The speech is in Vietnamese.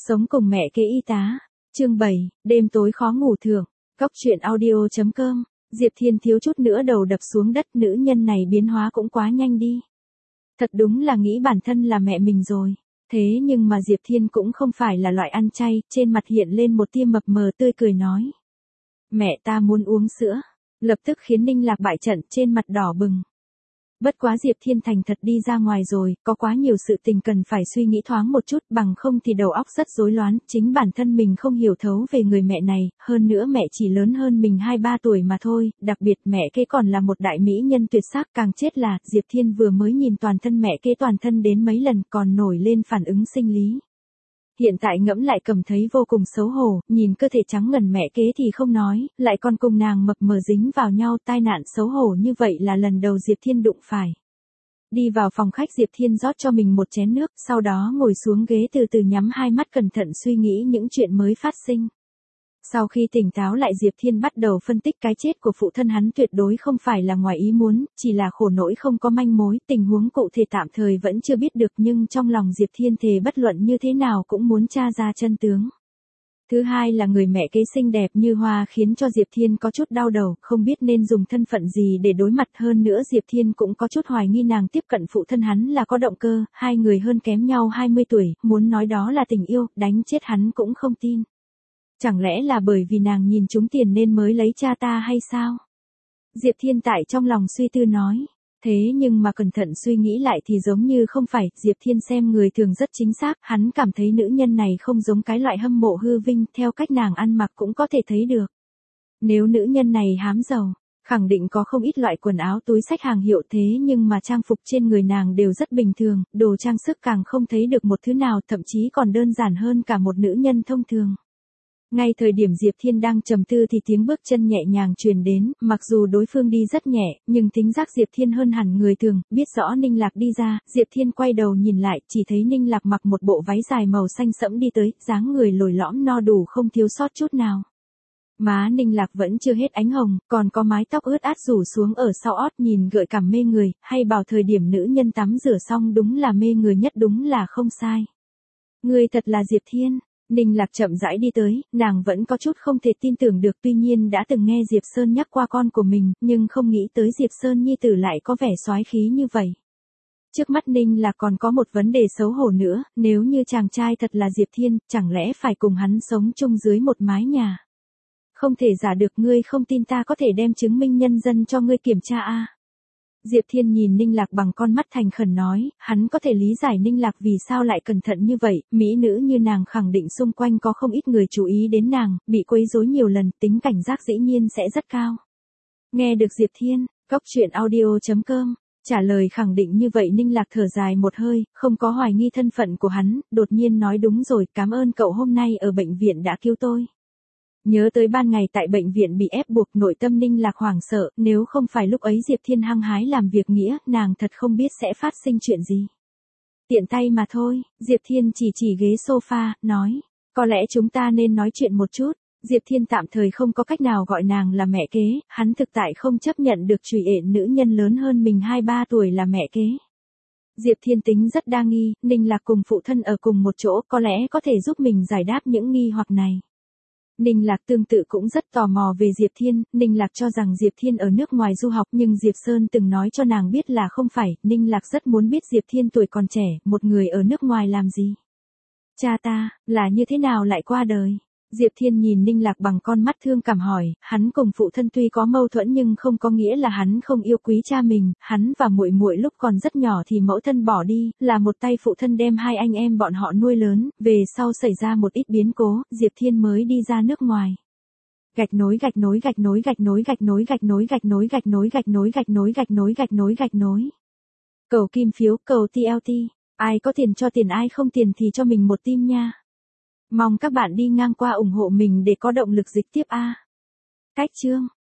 Sống cùng mẹ kế y tá. Chương 7, đêm tối khó ngủ thưởng. Góc truyện audio.com. Diệp Thiên thiếu chút nữa đầu đập xuống đất, nữ nhân này biến hóa cũng quá nhanh đi. Thật đúng là nghĩ bản thân là mẹ mình rồi. Thế nhưng mà Diệp Thiên cũng không phải là loại ăn chay, trên mặt hiện lên một tia mập mờ tươi cười nói. Mẹ ta muốn uống sữa. Lập tức khiến Ninh Lạc bại trận, trên mặt đỏ bừng. Bất quá Diệp Thiên thành thật đi ra ngoài rồi, có quá nhiều sự tình cần phải suy nghĩ thoáng một chút, bằng không thì đầu óc rất rối loạn, chính bản thân mình không hiểu thấu về người mẹ này, hơn nữa mẹ chỉ lớn hơn mình 2-3 tuổi mà thôi, đặc biệt mẹ kế còn là một đại mỹ nhân tuyệt sắc, càng chết là, Diệp Thiên vừa mới nhìn toàn thân mẹ kế toàn thân đến mấy lần còn nổi lên phản ứng sinh lý. Hiện tại ngẫm lại cảm thấy vô cùng xấu hổ, nhìn cơ thể trắng ngần mẹ kế thì không nói, lại còn cùng nàng mập mờ dính vào nhau, tai nạn xấu hổ như vậy là lần đầu Diệp Thiên đụng phải. Đi vào phòng khách, Diệp Thiên rót cho mình một chén nước, sau đó ngồi xuống ghế từ từ nhắm hai mắt cẩn thận suy nghĩ những chuyện mới phát sinh. Sau khi tỉnh táo lại, Diệp Thiên bắt đầu phân tích cái chết của phụ thân hắn tuyệt đối không phải là ngoài ý muốn, chỉ là khổ nỗi không có manh mối, tình huống cụ thể tạm thời vẫn chưa biết được, nhưng trong lòng Diệp Thiên thề bất luận như thế nào cũng muốn tra ra chân tướng. Thứ hai là người mẹ kế xinh đẹp như hoa khiến cho Diệp Thiên có chút đau đầu, không biết nên dùng thân phận gì để đối mặt, hơn nữa Diệp Thiên cũng có chút hoài nghi nàng tiếp cận phụ thân hắn là có động cơ, hai người hơn kém nhau 20 tuổi, muốn nói đó là tình yêu, đánh chết hắn cũng không tin. Chẳng lẽ là bởi vì nàng nhìn trúng tiền nên mới lấy cha ta hay sao? Diệp Thiên tại trong lòng suy tư nói. Thế nhưng mà cẩn thận suy nghĩ lại thì giống như không phải, Diệp Thiên xem người thường rất chính xác, hắn cảm thấy nữ nhân này không giống cái loại hâm mộ hư vinh, theo cách nàng ăn mặc cũng có thể thấy được. Nếu nữ nhân này hám giàu, khẳng định có không ít loại quần áo túi xách hàng hiệu, thế nhưng mà trang phục trên người nàng đều rất bình thường, đồ trang sức càng không thấy được một thứ nào, thậm chí còn đơn giản hơn cả một nữ nhân thông thường. Ngay thời điểm Diệp Thiên đang trầm tư thì tiếng bước chân nhẹ nhàng truyền đến, mặc dù đối phương đi rất nhẹ, nhưng tính giác Diệp Thiên hơn hẳn người thường, biết rõ Ninh Lạc đi ra, Diệp Thiên quay đầu nhìn lại, chỉ thấy Ninh Lạc mặc một bộ váy dài màu xanh sẫm đi tới, dáng người lồi lõm no đủ không thiếu sót chút nào. Má Ninh Lạc vẫn chưa hết ánh hồng, còn có mái tóc ướt át rủ xuống ở sau ót nhìn gợi cảm mê người, hay bảo thời điểm nữ nhân tắm rửa xong đúng là mê người nhất, đúng là không sai. Người thật là Diệp Thiên. Ninh Lạc chậm rãi đi tới, nàng vẫn có chút không thể tin tưởng được, tuy nhiên đã từng nghe Diệp Sơn nhắc qua con của mình, nhưng không nghĩ tới Diệp Sơn nhi tử lại có vẻ soái khí như vậy. Trước mắt Ninh Lạc còn có một vấn đề xấu hổ nữa, nếu như chàng trai thật là Diệp Thiên, chẳng lẽ phải cùng hắn sống chung dưới một mái nhà? Không thể giả được, ngươi không tin ta có thể đem chứng minh nhân dân cho ngươi kiểm tra a. Diệp Thiên nhìn Ninh Lạc bằng con mắt thành khẩn nói, hắn có thể lý giải Ninh Lạc vì sao lại cẩn thận như vậy, mỹ nữ như nàng khẳng định xung quanh có không ít người chú ý đến nàng, bị quấy rối nhiều lần, tính cảnh giác dĩ nhiên sẽ rất cao. Nghe được Diệp Thiên, góc truyện audio.com, trả lời khẳng định như vậy, Ninh Lạc thở dài một hơi, không có hoài nghi thân phận của hắn, đột nhiên nói đúng rồi, cảm ơn cậu hôm nay ở bệnh viện đã cứu tôi. Nhớ tới ban ngày tại bệnh viện bị ép buộc, nội tâm Ninh Lạc hoảng sợ, nếu không phải lúc ấy Diệp Thiên hăng hái làm việc nghĩa, nàng thật không biết sẽ phát sinh chuyện gì. Tiện tay mà thôi, Diệp Thiên chỉ ghế sofa, nói, có lẽ chúng ta nên nói chuyện một chút. Diệp Thiên tạm thời không có cách nào gọi nàng là mẹ kế, hắn thực tại không chấp nhận được trùy ện nữ nhân lớn hơn mình 2-3 tuổi là mẹ kế. Diệp Thiên tính rất đa nghi, Ninh Lạc cùng phụ thân ở cùng một chỗ, có lẽ có thể giúp mình giải đáp những nghi hoặc này. Ninh Lạc tương tự cũng rất tò mò về Diệp Thiên, Ninh Lạc cho rằng Diệp Thiên ở nước ngoài du học, nhưng Diệp Sơn từng nói cho nàng biết là không phải, Ninh Lạc rất muốn biết Diệp Thiên tuổi còn trẻ, một người ở nước ngoài làm gì. Cha ta, là như thế nào lại qua đời? Diệp Thiên nhìn Ninh Lạc bằng con mắt thương cảm hỏi, hắn cùng phụ thân tuy có mâu thuẫn nhưng không có nghĩa là hắn không yêu quý cha mình, hắn và muội muội lúc còn rất nhỏ thì mẫu thân bỏ đi, là một tay phụ thân đem hai anh em bọn họ nuôi lớn, về sau xảy ra một ít biến cố, Diệp Thiên mới đi ra nước ngoài. Gạch nối gạch nối gạch nối gạch nối gạch nối gạch nối gạch nối gạch nối gạch nối gạch nối gạch nối gạch nối gạch nối. Cầu kim phiếu, cầu TLT, ai có tiền cho tiền, ai không tiền thì cho mình một tim nha. Mong các bạn đi ngang qua ủng hộ mình để có động lực dịch tiếp a. Cách chương